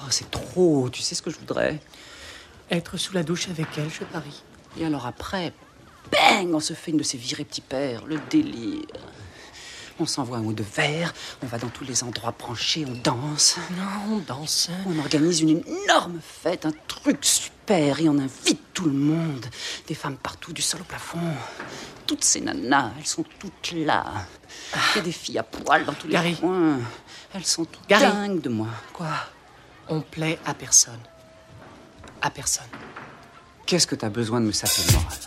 c'est trop. Tu sais ce que je voudrais? Être sous la douche avec elle, je parie. Et alors après, bang, on se fait une de ces virées petits pères, le délire. On s'envoie un ou deux verres, on va dans tous les endroits branchés, on danse. Non, on danse. On organise une énorme fête, un truc super, et on invite tout le monde. Des femmes partout, du sol au plafond. Toutes ces nanas, elles sont toutes là. Il y a des filles à poil dans tous les coins. Elles sont toutes dingues de moi. Quoi? On plaît à personne. À personne. Qu'est-ce que t'as besoin de me saper le moral?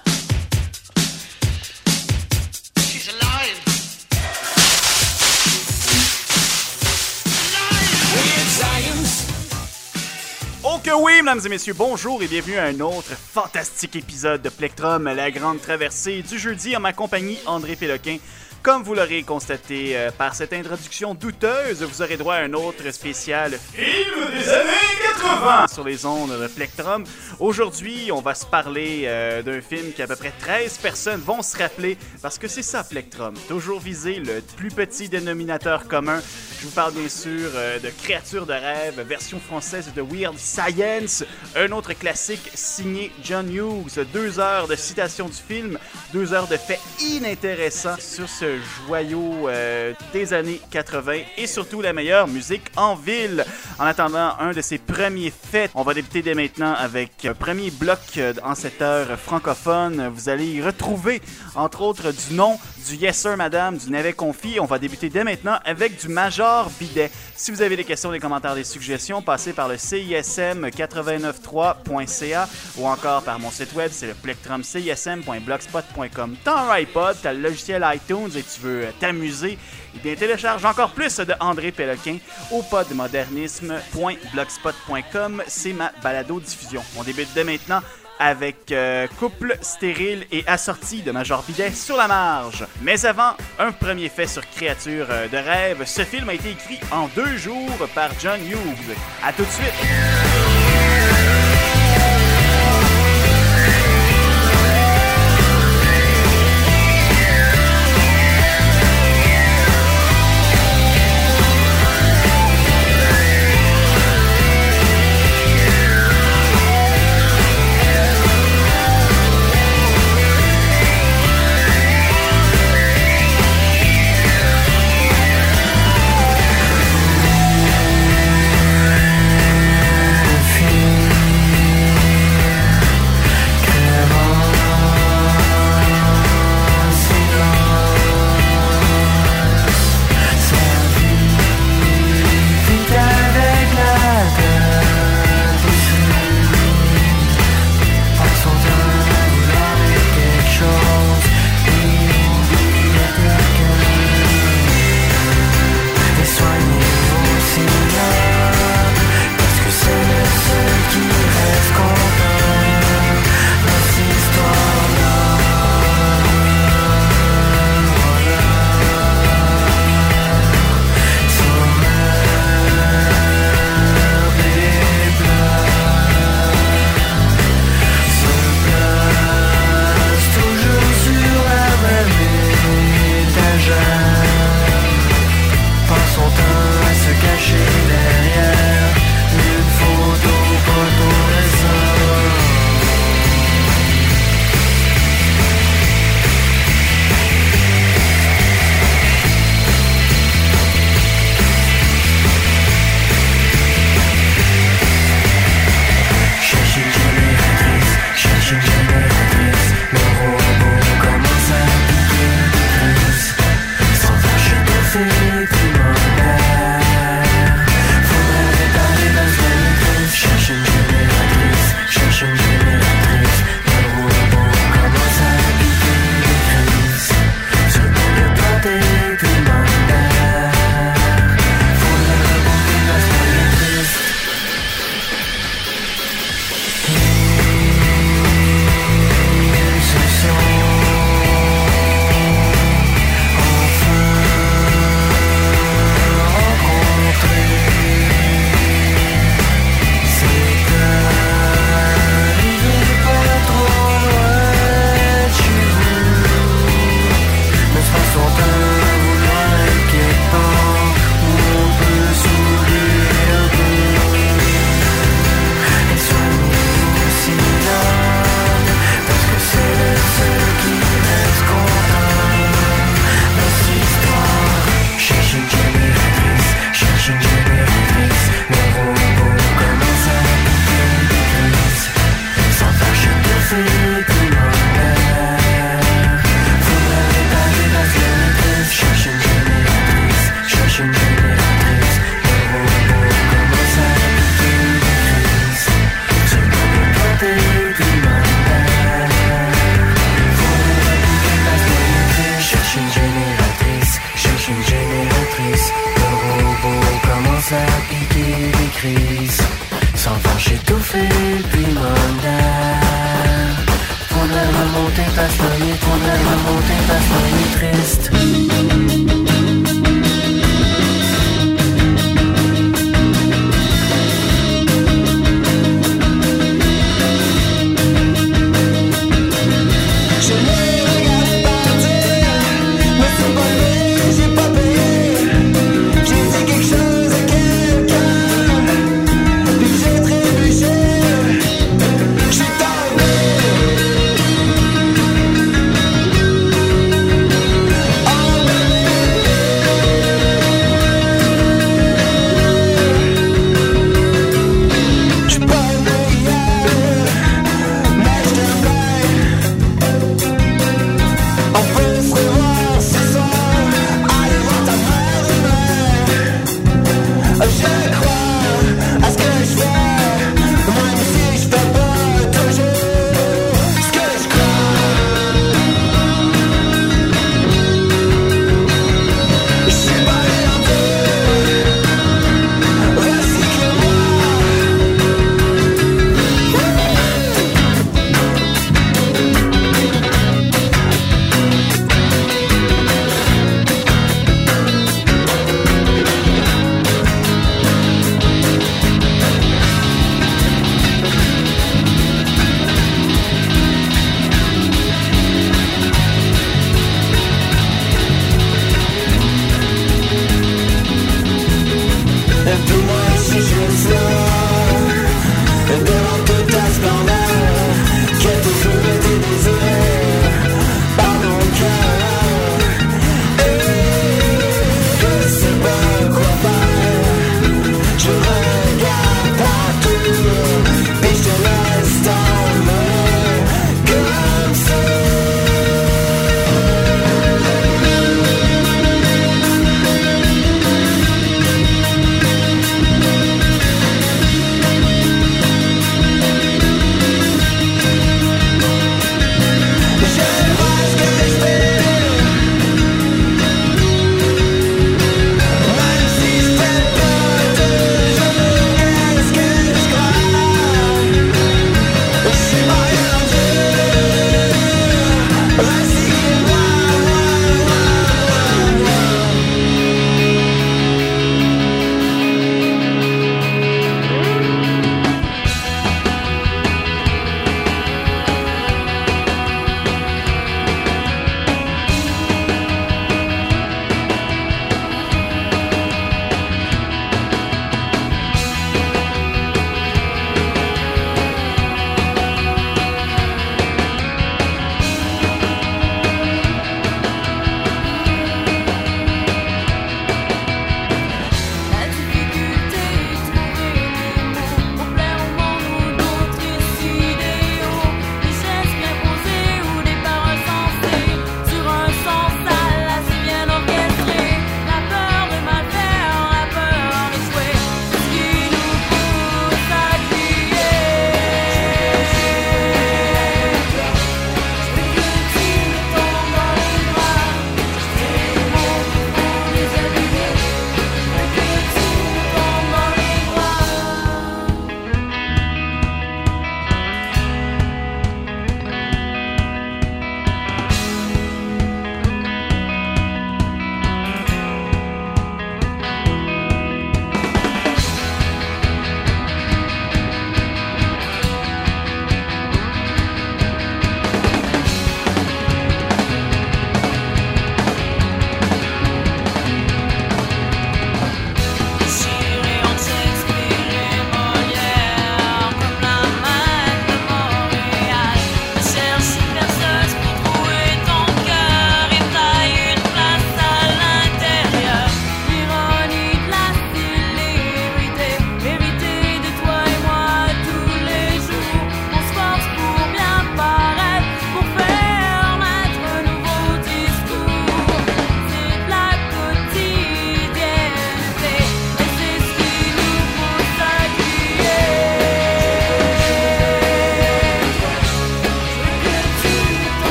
Oh que oui, mesdames et messieurs, bonjour et bienvenue à un autre fantastique épisode de Plectrum, la grande traversée du jeudi en ma compagnie, André Péloquin. Comme vous l'aurez constaté par cette introduction douteuse, vous aurez droit à un autre spécial film des années 80 sur les ondes de Plectrum. Aujourd'hui, on va se parler d'un film qu'à peu près 13 personnes vont se rappeler parce que c'est ça Plectrum, toujours viser le plus petit dénominateur commun. Je vous parle bien sûr de Créatures de rêve, version française de Weird Science, un autre classique signé John Hughes, 2 heures de citation du film, 2 heures de faits inintéressants sur ce joyau des années 80 et surtout la meilleure musique en ville. En attendant un de ses premiers faits, on va débuter dès maintenant avec un premier bloc en cette heure francophone. Vous allez y retrouver entre autres du nom, du Yes Sir Madame, du Navet Confi. On va débuter dès maintenant avec du Major Bidet. Si vous avez des questions, des commentaires, des suggestions, passez par le CISM893.ca ou encore par mon site web, c'est le plectrumcism.blogspot.com. T'as un iPod, t'as le logiciel iTunes et tu veux t'amuser, eh bien télécharge encore plus de André Péloquin au podmodernisme.blogspot.com. C'est ma balado-diffusion. On débute dès maintenant avec Couple stérile et assorti de Major Bidet sur la marge. Mais avant, un premier fait sur Créatures de rêve. Ce film a été écrit en 2 jours par John Hughes. À tout de suite! crise. Sans fond, j'étouffé le piment d'air. Faudrait remonter parce qu'il est triste.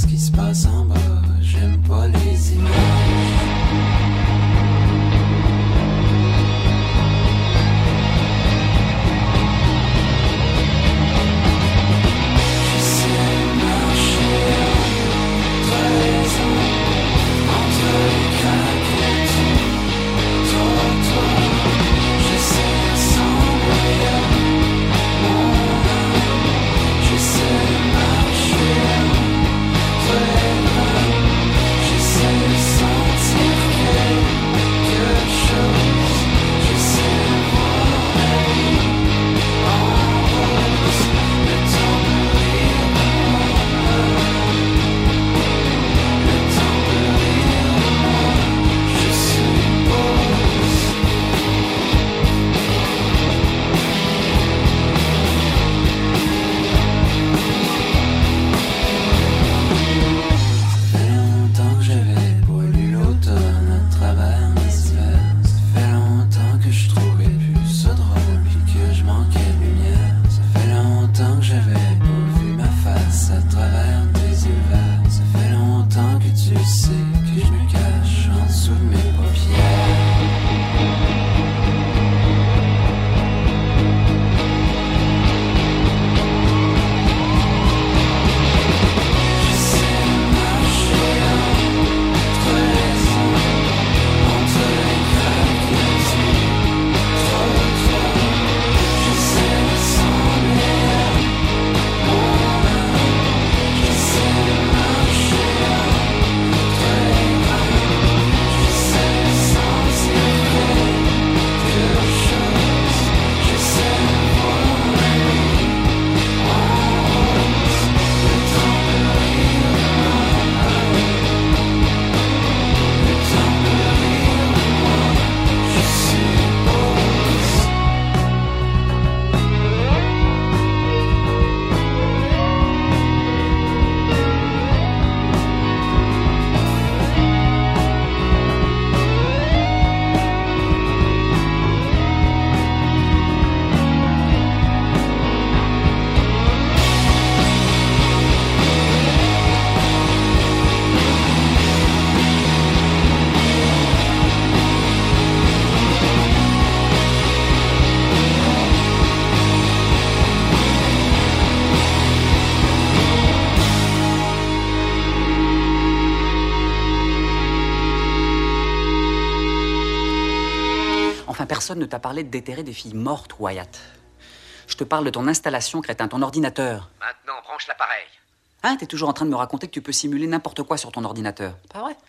qui se passe en bas, j'aime pas les images. Personne ne t'a parlé de déterrer des filles mortes, Wyatt. Je te parle de ton installation, crétin, ton ordinateur. Maintenant, branche l'appareil. Hein, t'es toujours en train de me raconter que tu peux simuler n'importe quoi sur ton ordinateur. Pas vrai?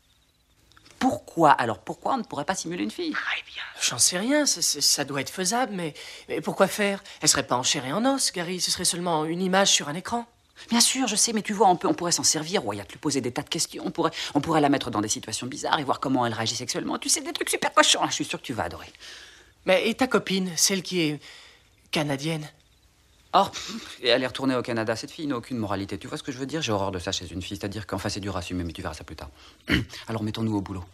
Pourquoi on ne pourrait pas simuler une fille? Très bien. J'en sais rien, ça doit être faisable, mais pourquoi faire? Elle serait pas en chair et en os, Gary, ce serait seulement une image sur un écran. Bien sûr, je sais, mais tu vois, on pourrait s'en servir, Wyatt, lui poser des tas de questions. On pourrait la mettre dans des situations bizarres et voir comment elle réagit sexuellement. Tu sais, des trucs super cochons, je suis sûr que tu vas adorer. Mais et ta copine, celle qui est canadienne? Oh, et elle est retournée au Canada. Cette fille n'a aucune moralité. Tu vois ce que je veux dire? J'ai horreur de ça chez une fille. C'est-à-dire qu'enfin, c'est dur à assumer, mais tu verras ça plus tard. Alors, mettons-nous au boulot.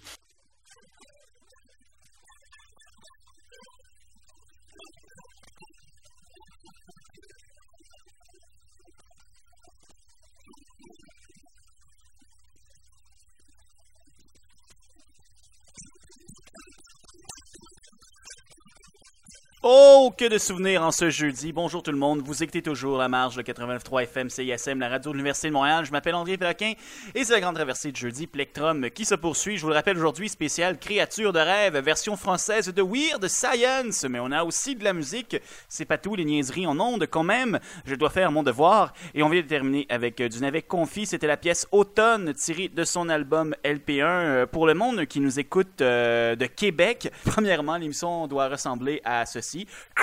Oh, que de souvenirs en ce jeudi. Bonjour tout le monde, vous écoutez toujours La Marge, le 89.3 FM CISM, la radio de l'Université de Montréal. Je m'appelle André Péloquin et c'est la grande traversée de jeudi Plectrum qui se poursuit. Je vous le rappelle aujourd'hui, spécial Créature de rêve, version française de Weird Science. Mais on a aussi de la musique, c'est pas tout, les niaiseries en ondes quand même. Je dois faire mon devoir et on vient de terminer avec du Navet Confi. C'était la pièce Automne tirée de son album LP1. Pour le monde qui nous écoute de Québec, premièrement, l'émission doit ressembler à ceci.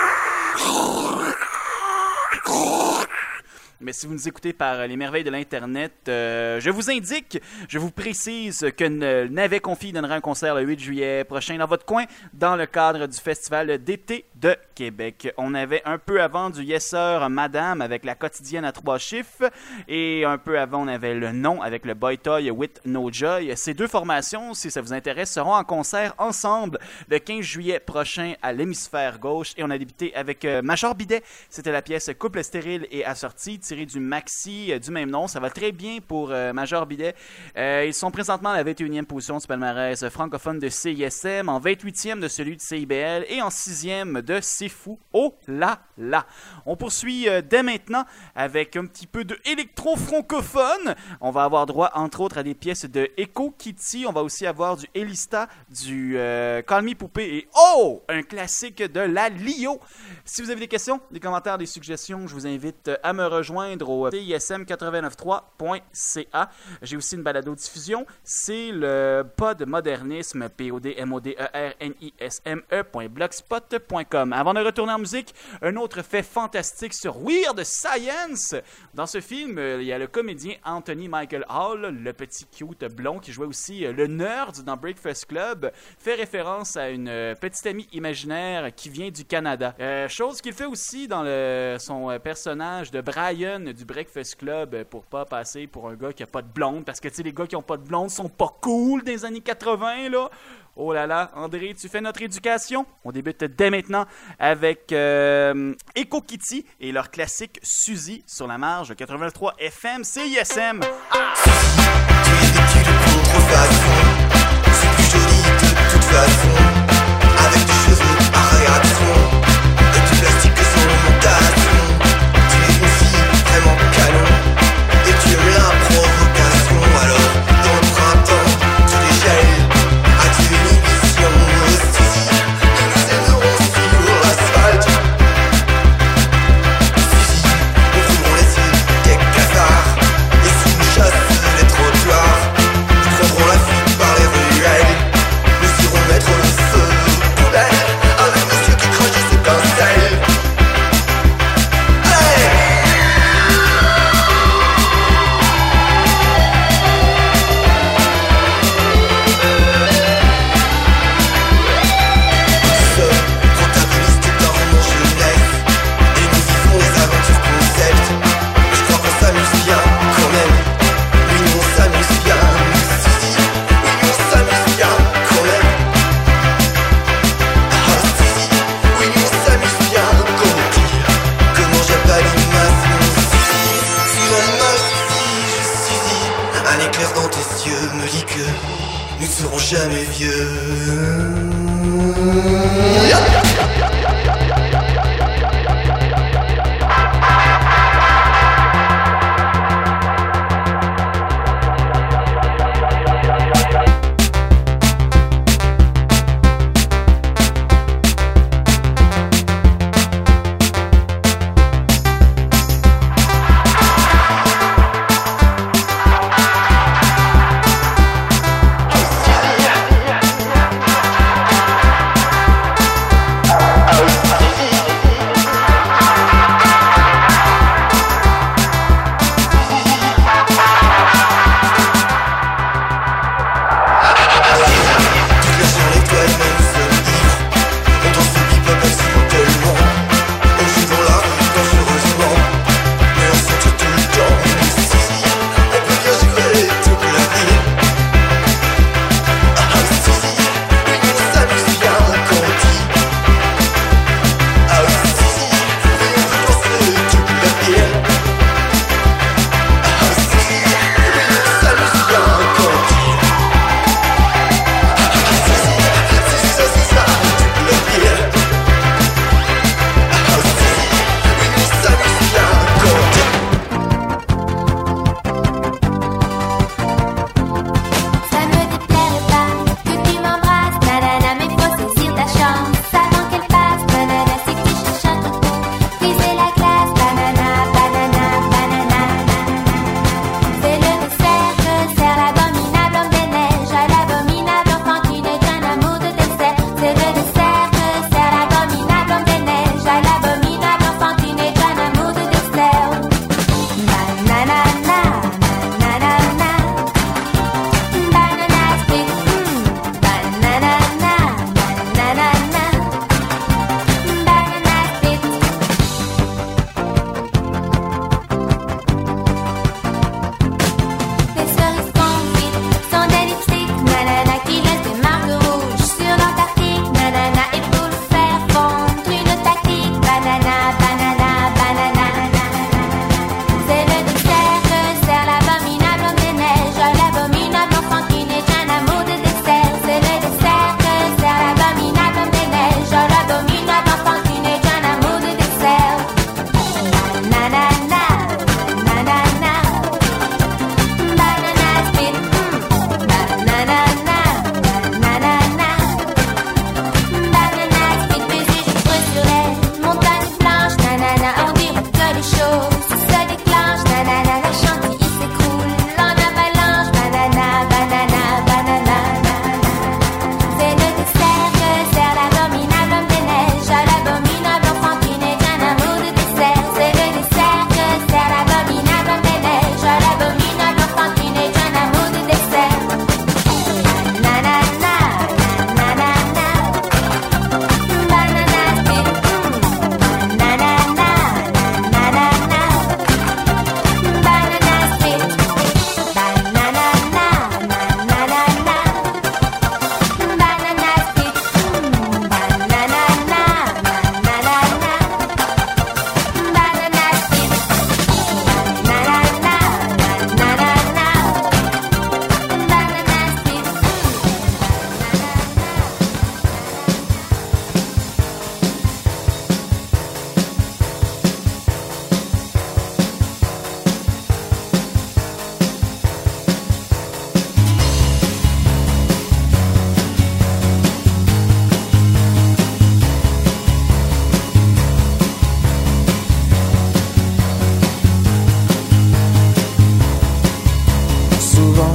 Mais si vous nous écoutez par les merveilles de l'Internet, je vous précise que Navet Confi donnera un concert le 8 juillet prochain dans votre coin, dans le cadre du festival d'été de Québec. On avait un peu avant du Yes Sir Madame avec la quotidienne à 3 chiffres et un peu avant on avait le Non avec le Boy Toy with No Joy. Ces deux formations, si ça vous intéresse, seront en concert ensemble le 15 juillet prochain à l'hémisphère gauche et on a débuté avec Major Bidet. C'était la pièce Couple stérile et assorti tirée du maxi du même nom. Ça va très bien pour Major Bidet. Ils sont présentement à la 21e position du palmarès francophone de CISM, en 28e de celui de CIBL et en 6e de C'est Fou. Oh là là! On poursuit dès maintenant avec un petit peu de électro-francophone. On va avoir droit entre autres à des pièces de Echo Kitty. On va aussi avoir du Elista, du Call Me Poupée et oh! Un classique de la Lio. Si vous avez des questions, des commentaires, des suggestions, je vous invite à me rejoindre au CISM893.ca. J'ai aussi une balado-diffusion. C'est le Podmodernisme, PODMODERNISME.blogspot.com. Avant de retourner en musique, un autre fait fantastique sur Weird Science. Dans ce film, il y a le comédien Anthony Michael Hall, le petit cute blond qui jouait aussi le nerd dans Breakfast Club, fait référence à une petite amie imaginaire qui vient du Canada. Chose qu'il fait aussi dans son personnage de Brian du Breakfast Club pour pas passer pour un gars qui a pas de blonde, parce que tu sais, les gars qui ont pas de blonde sont pas cool des années 80, là. Oh là là, André, tu fais notre éducation. On débute dès maintenant avec Echo Kitty et leur classique Suzy sur la marge 83 FM CISM. Tu es vêtue de contrefaçon, c'est plus joli de toute façon, avec des cheveux à réaction, et du plastique sans montation. Tu es une fille vraiment canon, et tu aimes la provocation. Alors, dans le printemps, tu dégèles, as-tu une émission Suzy, nous nous aimerons sur l'asphalte. Suzy, nous ferons laisser des cafards, et si nous chassent les trottoirs, nous prendrons la fuite par les ruelles. Nous irons mettre le feu aux poubelles avec monsieur qui crache ses pincelles. Ce protagoniste d'un roman jeunesse, et nous vivons les aventures concept. Mais je crois qu'on s'amuse bien quand même. Oui, nous on s'amuse bien, Suzy. Oui, nous on s'amuse bien quand même. Ah, Suzy. Oui, nous on s'amuse bien. Comment dire? Comment j'appelle mon Suzy? Tu m'as Suzy, Suzy. Un éclair dans tes yeux me dit que nous ne serons jamais vieux. Oh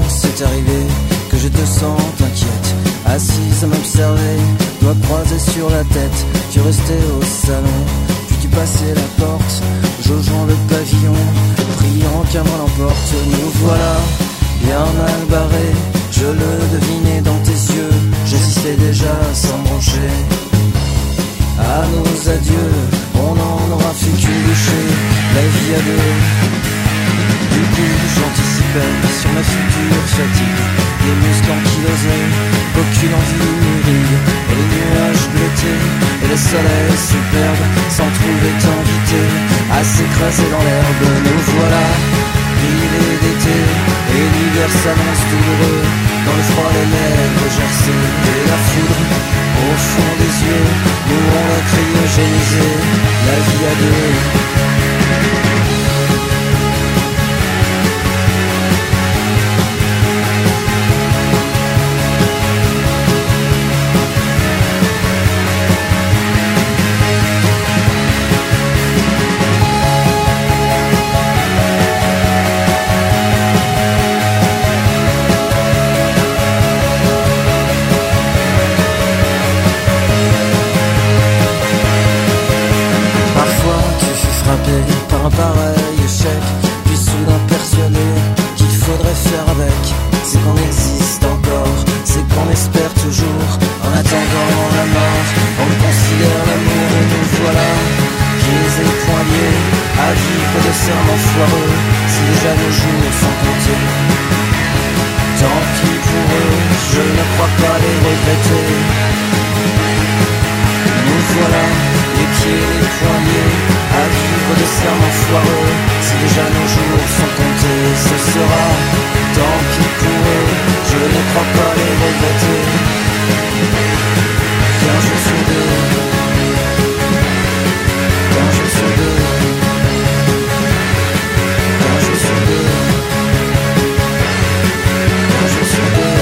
c'est arrivé que je te sente inquiète, assise à m'observer, doigts croisés sur la tête. Tu restais au salon, puis tu passais la porte, jaugeant le pavillon, priant qu'un vent l'emporte. Nous voilà, bien mal barrés, je le devinais dans tes yeux, j'assistais déjà sans broncher à nos adieux. On n'en aura fait qu'une bouchée, la vie à deux. Du coup j'anticipais sur ma future fatigue, des muscles ankylosés, aucune envie mûrie, et les nuages bleutés et le soleil superbe s'en trouvaient invités à s'écraser dans l'herbe. Nous voilà, rivés d'été, et l'hiver s'annonce douloureux, dans le froid les lèvres gercées et la foudre au fond des yeux. Nous on a cryogénisé la vie à deux. Par un pareil échec, puis soudain persuadé qu'il faudrait faire avec. C'est qu'on existe encore, c'est qu'on espère toujours. En attendant la mort, on considère l'amour. Et nous voilà, pieds et poings liés, à vivre de serments foireux. Si déjà nos jours sont comptés, tant pis pour eux, je ne crois pas les regretter. Nous voilà, les pieds et les poings liés, à vivre de serments foireux. Si déjà nos jours sont comptés, ce sera tant pis pour eux, je ne crois pas les regretter. Qu'un jour sur deux, qu'un jour sur deux, qu'un jour sur deux, qu'un jour sur deux.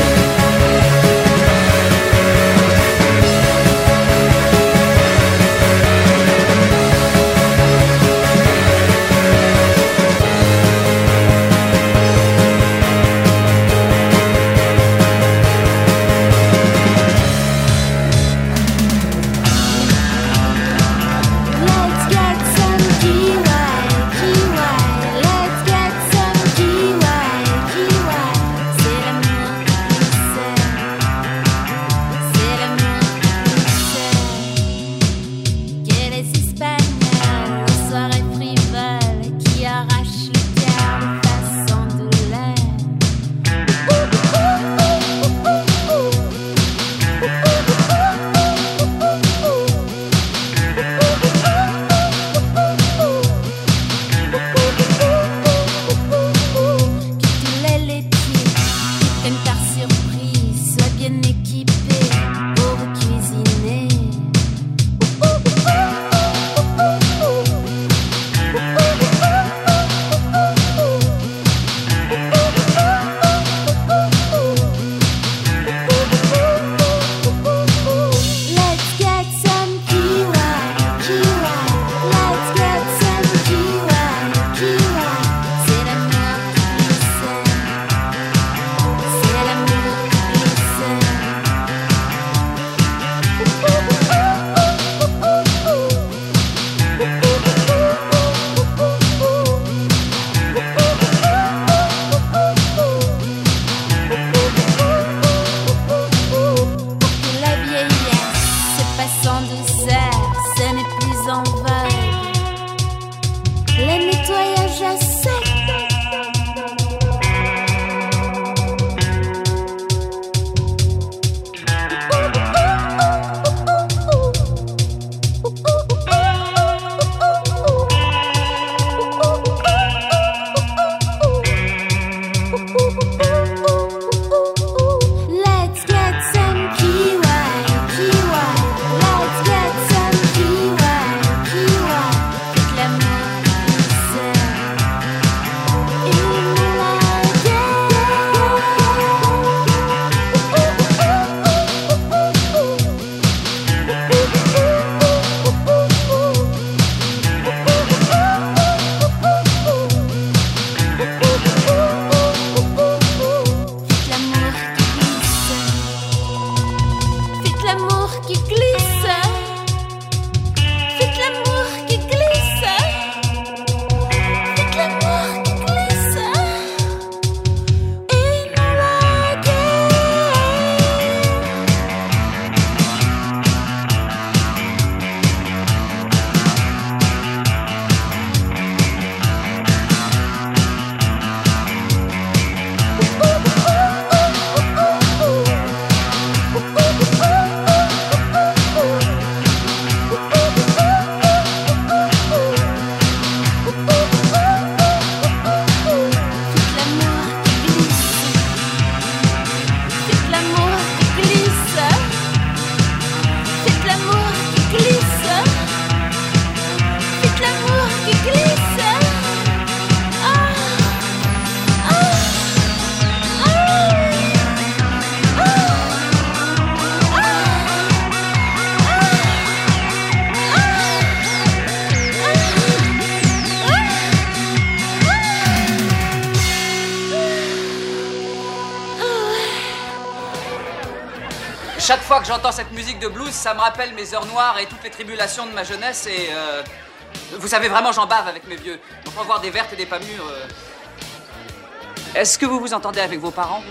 Chaque fois que j'entends cette musique de blues, ça me rappelle mes heures noires et toutes les tribulations de ma jeunesse et vous savez, vraiment, j'en bave avec mes vieux. On peut voir des vertes et des pas mûres. Est-ce que vous vous entendez avec vos parents?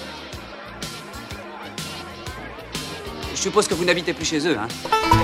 Je suppose que vous n'habitez plus chez eux, hein?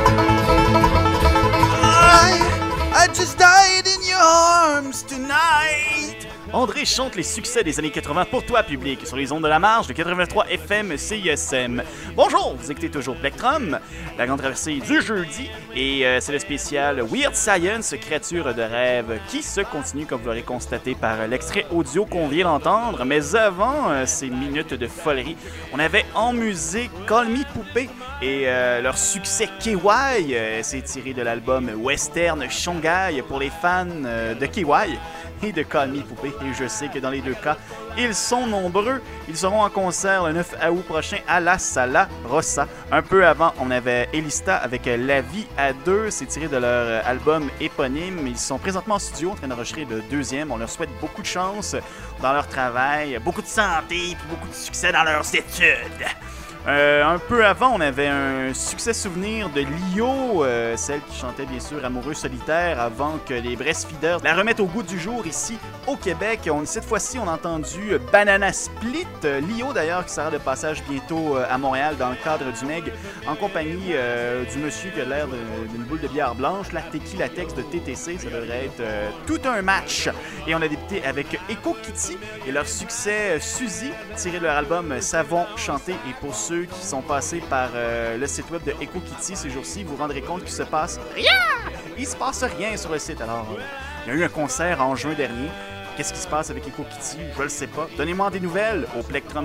I just died in your arms tonight. André chante les succès des années 80 pour toi, public, sur les ondes de la marge de 83 FM CISM. Bonjour, vous écoutez toujours Plectrum, la grande traversée du jeudi, et c'est le spécial Weird Science, créature de rêve, qui se continue, comme vous l'aurez constaté, par l'extrait audio qu'on vient d'entendre. Mais avant ces minutes de folerie, on avait en musique Call Me Poupée et leur succès KY, c'est tiré de l'album Western Shongai pour les fans de KY et de Call Me Poupée. Et je sais que dans les deux cas, ils sont nombreux. Ils seront en concert le 9 août prochain à la Sala Rossa. Un peu avant, on avait Elista avec La Vie à deux. C'est tiré de leur album éponyme. Ils sont présentement en studio en train d'enregistrer le deuxième. On leur souhaite beaucoup de chance dans leur travail, beaucoup de santé et beaucoup de succès dans leurs études. Un peu avant, on avait un succès souvenir de Lio, celle qui chantait bien sûr Amoureux solitaire avant que les breastfeeders la remettent au goût du jour ici au Québec. Cette fois-ci, on a entendu Banana Split, Lio d'ailleurs qui sera de passage bientôt à Montréal dans le cadre du MEG en compagnie du monsieur qui a l'air d'une boule de bière blanche, la Tequila Tex de TTC, ça devrait être tout un match. Et on a débuté avec Echo Kitty et leur succès Suzy, tiré de leur album Savons chanter. Et pour ceux qui sont passés par le site web de Echo Kitty ces jours-ci, vous vous rendrez compte qu'il se passe rien! Il se passe rien sur le site. Alors, il y a eu un concert en juin dernier. Qu'est-ce qui se passe avec Echo Kitty? Je le sais pas. Donnez-moi des nouvelles au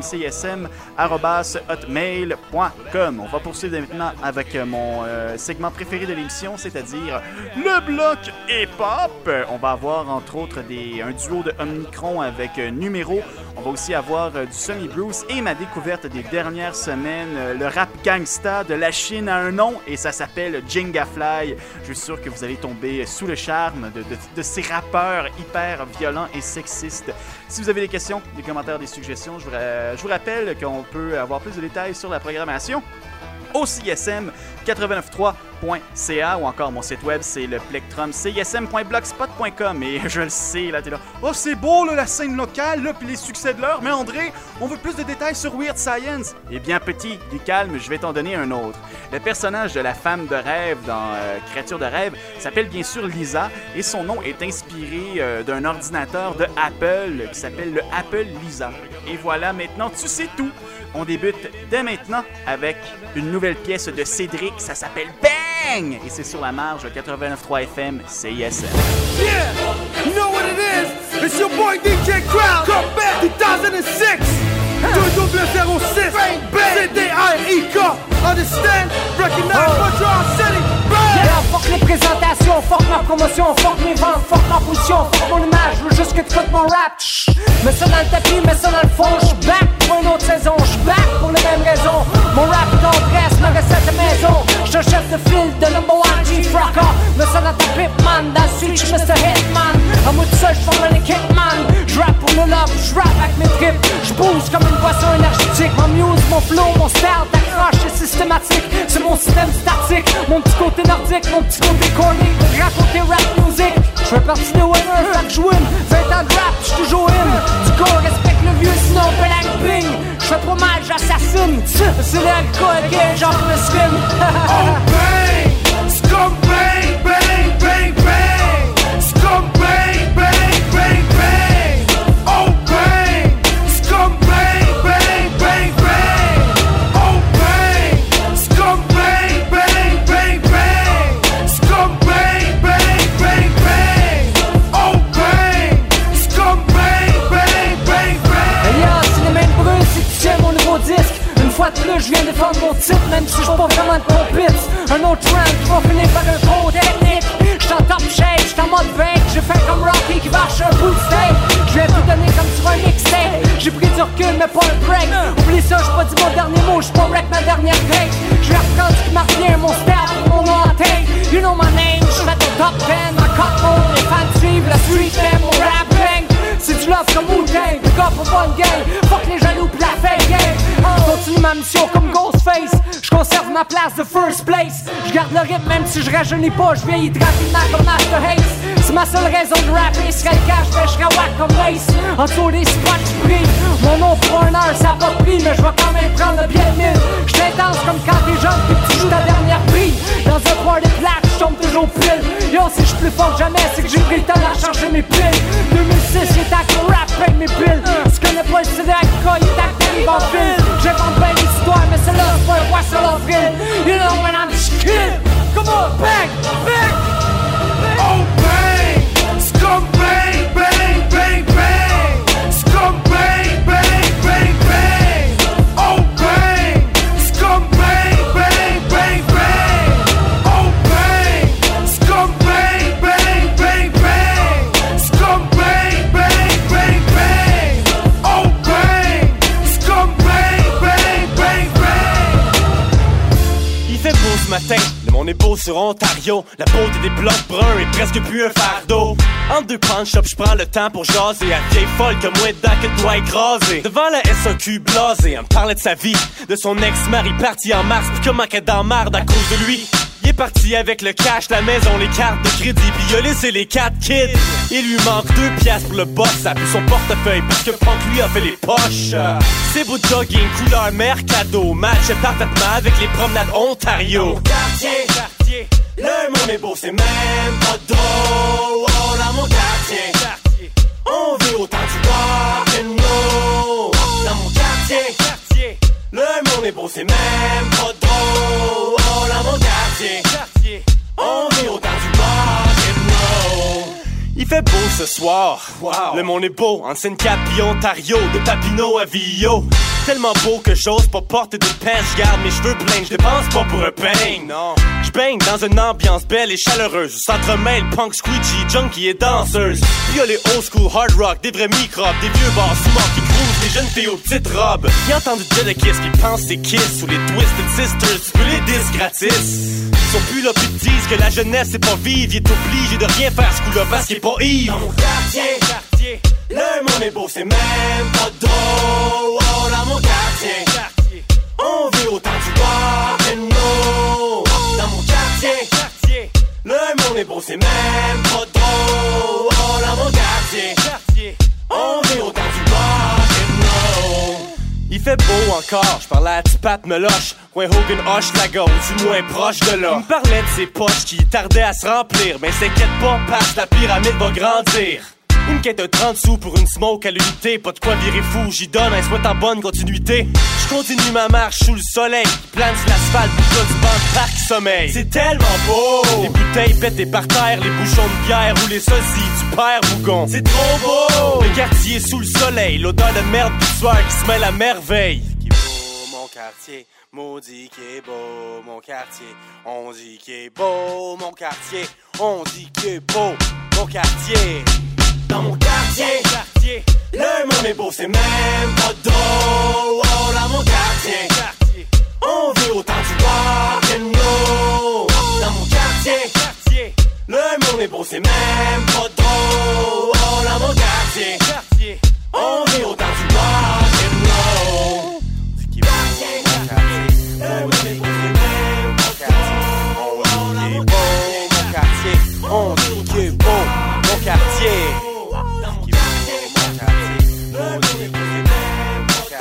plectrumcsm@hotmail.com. On va poursuivre maintenant avec mon segment préféré de l'émission, c'est-à-dire le bloc hip-hop. On va avoir entre autres un duo de Omnicron avec Numéro. On va aussi avoir du Semi Bruce et ma découverte des dernières semaines, le rap gangsta de la Chine a un nom et ça s'appelle Jenga Fly. Je suis sûr que vous allez tomber sous le charme de ces rappeurs hyper violents et sexistes. Si vous avez des questions, des commentaires, des suggestions, je vous rappelle qu'on peut avoir plus de détails sur la programmation au CISM893.ca ou encore mon site web, c'est le Plectrum, CISM.blogspot.com. Et je le sais, là, t'es là, oh c'est beau, là, la scène locale, là, puis les succès de l'heure, mais André, on veut plus de détails sur Weird Science. Eh bien, petit, du calme, je vais t'en donner un autre. Le personnage de la femme de rêve dans Créature de rêve s'appelle bien sûr Lisa, et son nom est inspiré d'un ordinateur de Apple qui s'appelle le Apple Lisa. Et voilà, maintenant, tu sais tout. On débute dès maintenant avec une nouvelle pièce de Cédric, ça s'appelle Bang! Et c'est sur la marge 89.3 FM CISM. Yeah! You know what it is? It's your boy DJ Crowd! Come back! 2006! 2006! C-D-I-E-K! Understand? Recognize what you're city! Yeah, fuck les présentations, fuck ma promotion, fuck mes ventes, fuck ma position, fuck mon image, je veux juste que tu écoutes mon rap. Mets ça dans le tapis, mets ça dans le fond, j'suis back pour une autre saison, j'suis back pour les mêmes raisons. Mon rap est en presse, ma recette de maison, j'suis un chef de file de number one G-Frocker. Mets ça dans ta pipe, man, dans le street, j'suis Mr. Hitman. En moi tout seul, j'forme un équipe, man. J'rappe pour le love, j'rappe avec mes tripes. J'bouge comme une boisson énergétique. Mon muse, mon flow, mon style d'accroche, c'est systématique. C'est mon système statique, mon petit côté nordique, mon petit côté corny. Raconter rap music, j'fais partie des winners, fait que j'win. 20 ans de rap, j'suis toujours in. Du coup, respecte le vieux, sinon on peut la ping. J'fais trop mal, j'assassine. C'est l'alcool, gay, j'en me skin. Oh bang! Scum bang, bang, bang, bang! Scum bang, bang, bang, bang! Oh bang! Scum bang, bang, bang, bang! Oh bang! Scum bang, bang, bang, bang! Scum bang, bang, bang, bang! Oh bang! Scum bang, bang, bang, bang! Hey yo, c'est les mêmes brunes si tu tiens mon nouveau disque. Une fois de plus, je viens défendre mon titre, même si j'suis pas vraiment de compite. Un autre trend qui va finir par un gros technique. J'suis en top shape, j'suis en mode break. J'ai fait comme Rocky qui marche un bout de steak. J'viens tout donner comme sur un mixtape. J'ai pris du recul, mais pas un break. Oublie ça, j'suis pas dit mon dernier mot, j'suis pas wreck ma dernière break. J'vais reprendre ce qui marche bien, mon style, mon nom en tête. You know my name, j'suis fait au top 10. Ma cote mode, les fans suivent, la street fame, mon rap bang. C'est du love comme Wu-Tang, le gars pour bonne gang. Fuck les jaloux pis la fake gang. Continue ma mission comme Ghostface. ma place de first place. Je garde le rythme même si je rajeunis pas. Je vieillis rapidement comme Master Haze. C'est ma seule raison de rapper. Serait le cash, mais je serais wack comme Lace. En dessous des spots, j'brille. Mon nom pour un heure, ça a pas pris, mais je vais quand même prendre le billet de 1000. J'suis intense comme quand t'es jeune, puis tu joues ta dernière prix. Dans un party plat, j'tombe toujours pile. Yo, si j'suis plus fort que jamais, c'est que j'ai pris le temps d'en charger mes piles. 2006, il est avec le rap, paye mes piles. Tu connais pas le CD avec quoi, il est avec Dave en fil. J'invente bien l'histoire, mais celle-là, c'est pas un roi sur l'avril. You know when I'm just kid. Come on, bang, bang. Oh bang, scum bang, bang, bang, bang. Scum bang, bang, bang, bang. Oh bang, scum bang, bang, bang, bang. Oh bang, scum bang, bang, bang, bang. Scum bang, bang, bang, bang. Oh bang, scum bang, bang, bang, bang. Il fait beau ce matin. On est beau sur Ontario, la beauté des blocs bruns est presque plus un fardeau. Entre deux pawn shops, j'prends le temps pour jaser. À vieille folle que moins dedans que de doigts écrasés. Devant la SAQ blasé, elle me parlait de sa vie, de son ex-mari parti en mars, pis comment qu'elle est dans marde à cause de lui. Il est parti avec le cash, la maison, les cartes de crédit, pis il a laissé les 4 kids. Il lui manque 2 piastres pour le boss, ça a plus son portefeuille parce que Punk lui a fait les poches. Ses bouts de jogging, couleur mercado, match parfaitement avec les promenades Ontario. Dans mon quartier, le monde est beau, c'est même pas drôle. Oh, dans mon quartier, on veut autant du rock'n'roll. Dans mon quartier, le monde est beau, c'est même pas drôle. Oh, dans mon quartier, on veut autant du rock'n'roll. Il fait beau ce soir, wow. Le monde est beau, en Seine-Cap pis Ontario, de Papineau à Villot. Tellement beau que j'ose pas porter de pants, j'garde mes cheveux pleins, j'dépense pas pour un pain, non. J'baigne dans une ambiance belle et chaleureuse, s'entremêle punk, squeegee, junkie et danseuse. Puis y'a les old school hard rock, des vrais microbes, des vieux bars sous-morts qui cruisent, des jeunes filles aux petites robes. Y'a entendu dire de Kiss qui pense c'est Kiss, ou les Twisted Sisters, tu peux les disques gratis. Ils sont plus là pis te disent que la jeunesse c'est pas vive, il est obligé de rien faire ce coup-là parce qu'il est pas Yves. Dans mon quartier, le monde est beau, c'est même pas drôle. Oh, dans mon quartier, on veut autant du rock'n'roll. Dans mon quartier, le monde est beau, c'est même pas drôle. Oh, dans mon quartier, on veut autant du rock'n'roll. Il fait beau encore, j'parlais à Tipat Meloche, coin Hogan Hoche la gauche, du moins proche de là. Il me parlait de ses poches qui tardaient à se remplir, mais s'inquiète pas, parce la pyramide va grandir. Une quête de 30 sous pour une smoke à l'unité, pas de quoi virer fou, j'y donne un souhait en bonne continuité. J'continue ma marche sous le soleil, plane sur l'asphalte, pour du banc de parc sommeil. C'est tellement beau! Les bouteilles pétées par terre, les bouchons de bière ou les sosies du père Bougon. C'est trop beau! Le quartier sous le soleil, l'odeur de merde du soir qui se mêle à merveille. Qui est beau, mon quartier, maudit qui est beau, mon quartier. On dit qu'il est beau, mon quartier. On dit qu'il est beau, mon quartier. Dans mon quartier, le monde est beau, c'est même pas drôle. Oh, dans mon quartier, on veut autant du rock'n'roll. Dans mon quartier, le monde est beau, c'est même pas drôle. Oh, dans mon quartier, on veut autant du rock'n'roll. Le monde est beau, c'est même pas drôle. On dit qu'il est beau, mon quartier. On dit qu'il est beau, mon quartier. Dans mon quartier,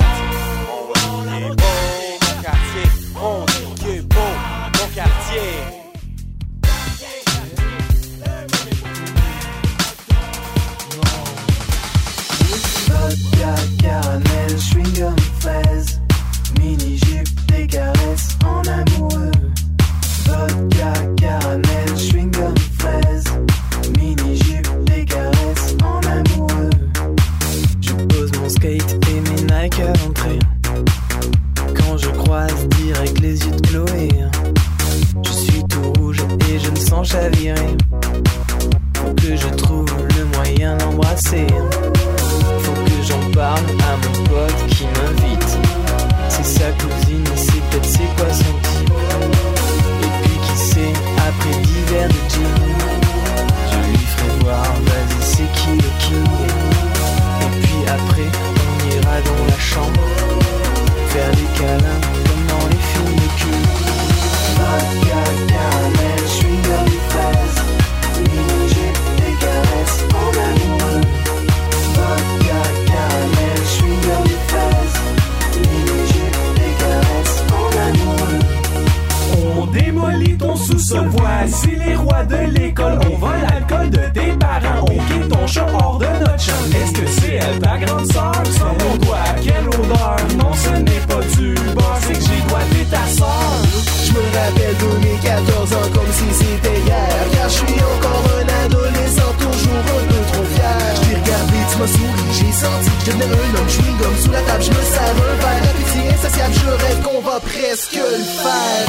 Voici les rois de l'école, on vole l'alcool de tes parents, on quitte ton chat hors de notre chambre. Est-ce que c'est elle ta grande sœur? Sans ton doigt, quelle odeur? Non, ce n'est pas du beurre, c'est que j'ai doigté ta sœur. Je me rappelle de mes 14 ans comme si c'était hier, car je suis encore un adolescent, toujours un peu trop fier. Je t'ai regardé, tu m'as souri, j'ai senti que je devenais un homme chewing-gum sous la table, je me sers un verre, appétit insatiable, je rêve qu'on va presque le faire.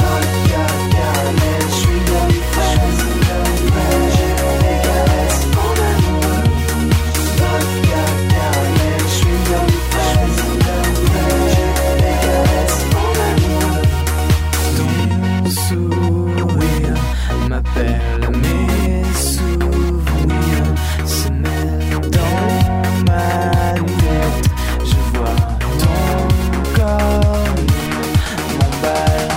Ton sourire m'appelle, mes souvenirs se mêlent dans ma tête. Je vois ton corps, mon bal.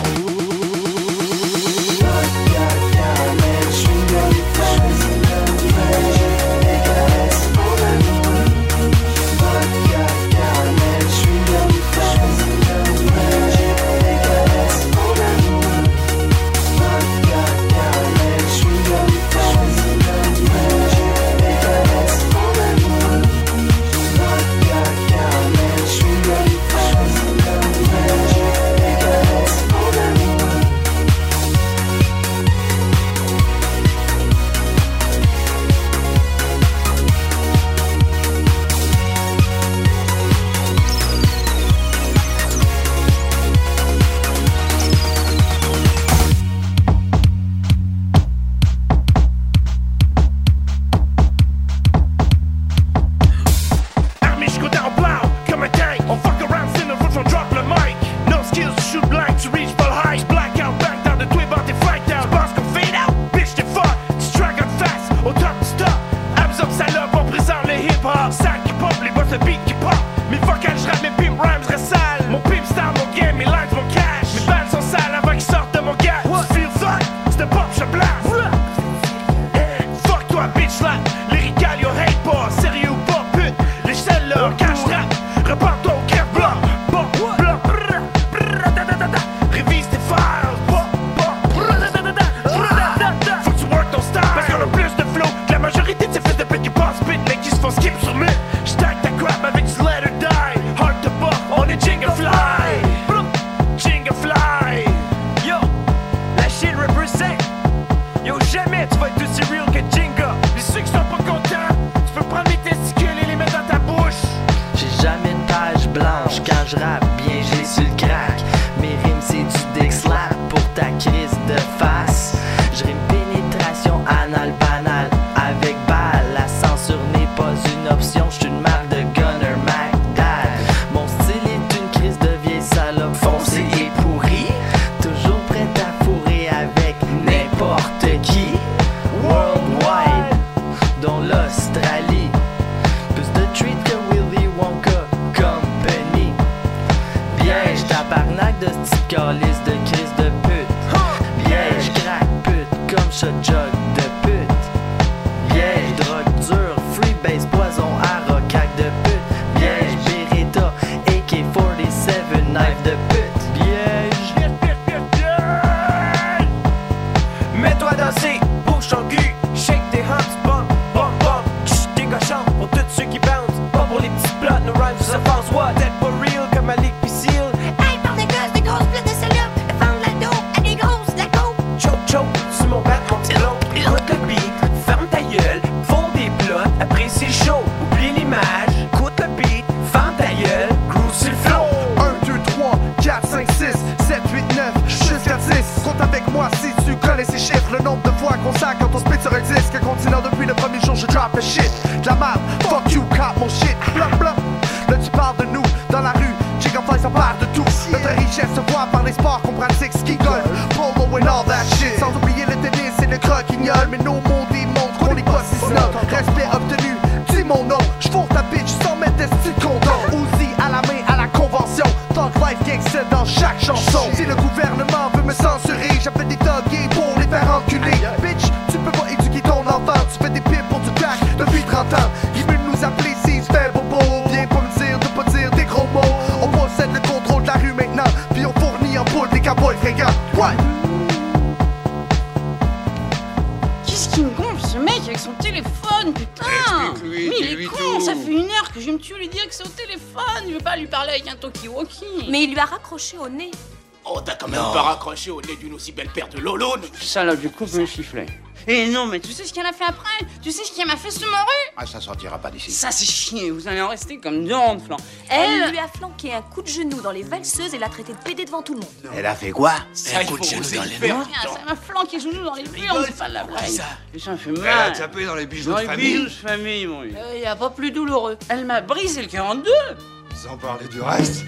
tu veux lui dire que c'est au téléphone. Il veut pas lui parler avec un talkie-walkie. Mais il lui a raccroché au nez. Oh, t'as quand même pas raccroché au nez d'une aussi belle paire de lolones. Salope, du coup, me siffler. Et non, mais tu sais ce qu'elle a fait après? Tu sais ce qu'elle m'a fait ce morue? Ah, ça sortira pas d'ici. Ça, c'est chier. Vous allez en rester comme deux rangs de flanc. Elle lui a flanqué un coup de genou dans les valseuses et l'a traité de pédé devant tout le monde. Elle a fait quoi? Un coup de genou dans les mains. Ça m'a flanqué les genoux dans les burnes, c'est pas de la blague. Ça me fait mal. Elle a tapé dans les bijoux de famille. Dans les bijoux de famille, mon vieux. Y a pas plus douloureux. Elle m'a brisé le cœur en deux. Sans parler du reste.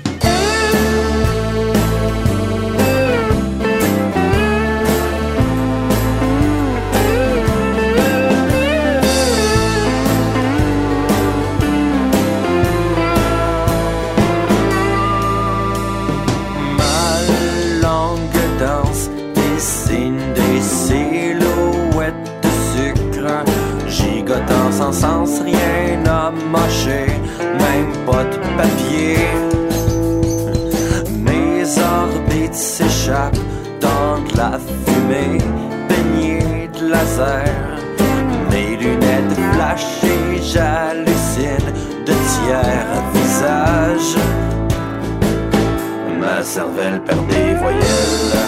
Sans sens, rien n'a mâché, même pas de papier. Mes orbites s'échappent dans de la fumée, baignées de laser. Mes lunettes flashent et j'hallucine de tiers visages. Ma cervelle perd des voyelles.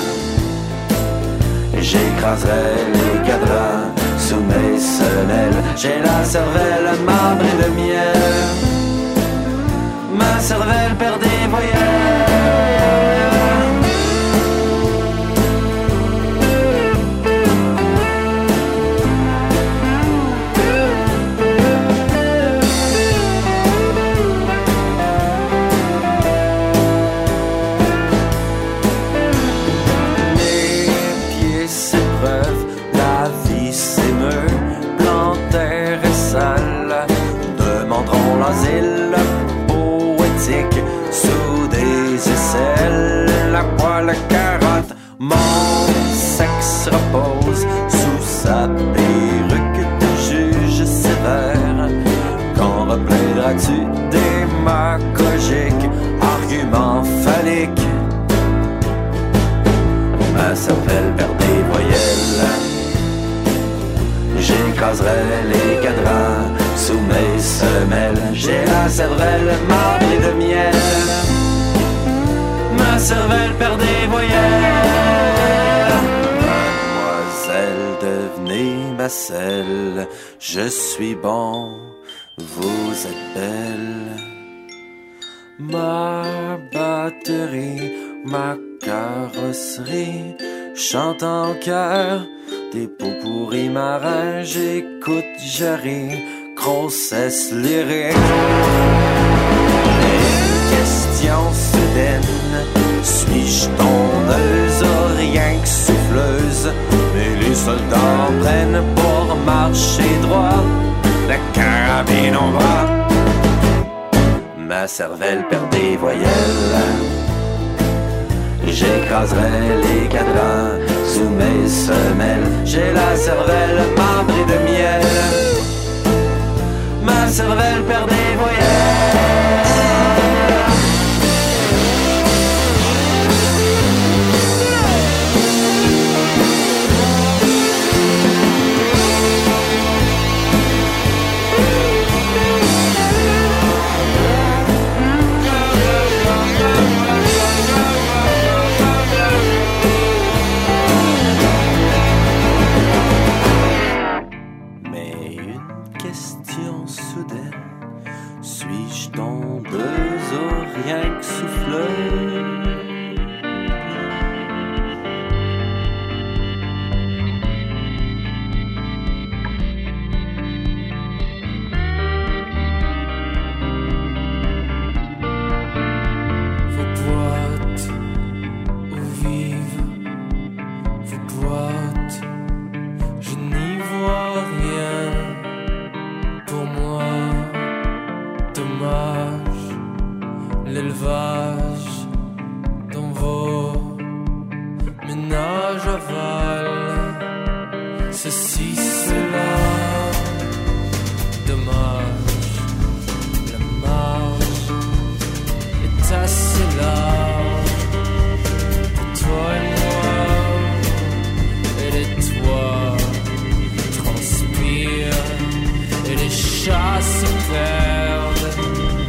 J'écraserai les cadrans sous mes semelles. J'ai la cervelle marbrée de miel. Ma cervelle perd des voyelles. L'asile poétique sous des aisselles, la poêle carotte, mon sexe repose sous sa perruque de juge sévère. Quand replaidras-tu démagogiques arguments phalliques? Ma cervelle perd des voyelles. J'écraserai les cadrans sous mes semelles. J'ai la cervelle marbrée de miel. Ma cervelle perd des voyelles. Mademoiselle, devenez ma selle. Je suis bon, vous êtes belle. Ma batterie, ma carrosserie chante en chœur. Des pots pourris marins, j'écoute Jarry, grossesse lyrique. Une question soudaine, suis-je tondeuse ou rien que souffleuse? Mais les soldats en prennent pour marcher droit, la carabine en bas. Ma cervelle perd des voyelles. J'écraserai les cadrans sous mes semelles. J'ai la cervelle marbrée de miel. Ma cervelle perd des voyelles. Suis-je tondeuse ou rien que souffleuse? Vos boîtes où vivent vos boîtes, je n'y vois rien pour moi. Dommage, l'élevage dans vos ménages aval, ceci, cela. Dommage, la marge est assez large pour toi et moi. Et les toits transpirent et les chats se perdent.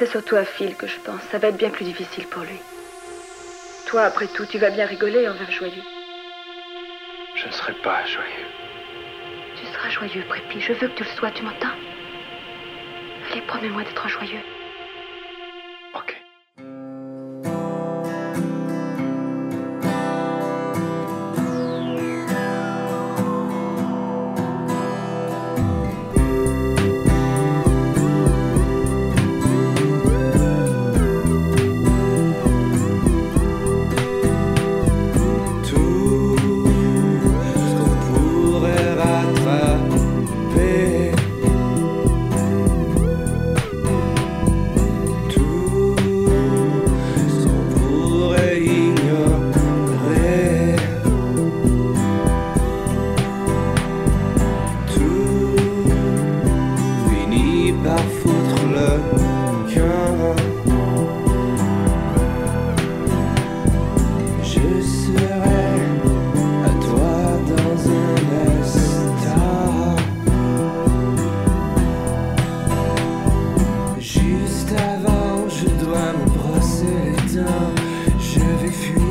surtout à Phil que je pense. Ça va être bien plus difficile pour lui. Toi, après tout, tu vas bien rigoler en verre joyeux. Je ne serai pas joyeux. Tu seras joyeux, Prépi. Je veux que tu le sois, tu m'entends? Allez, promets-moi d'être joyeux. Ok. Juste avant, je dois me brosser les dents. Je vais fuir.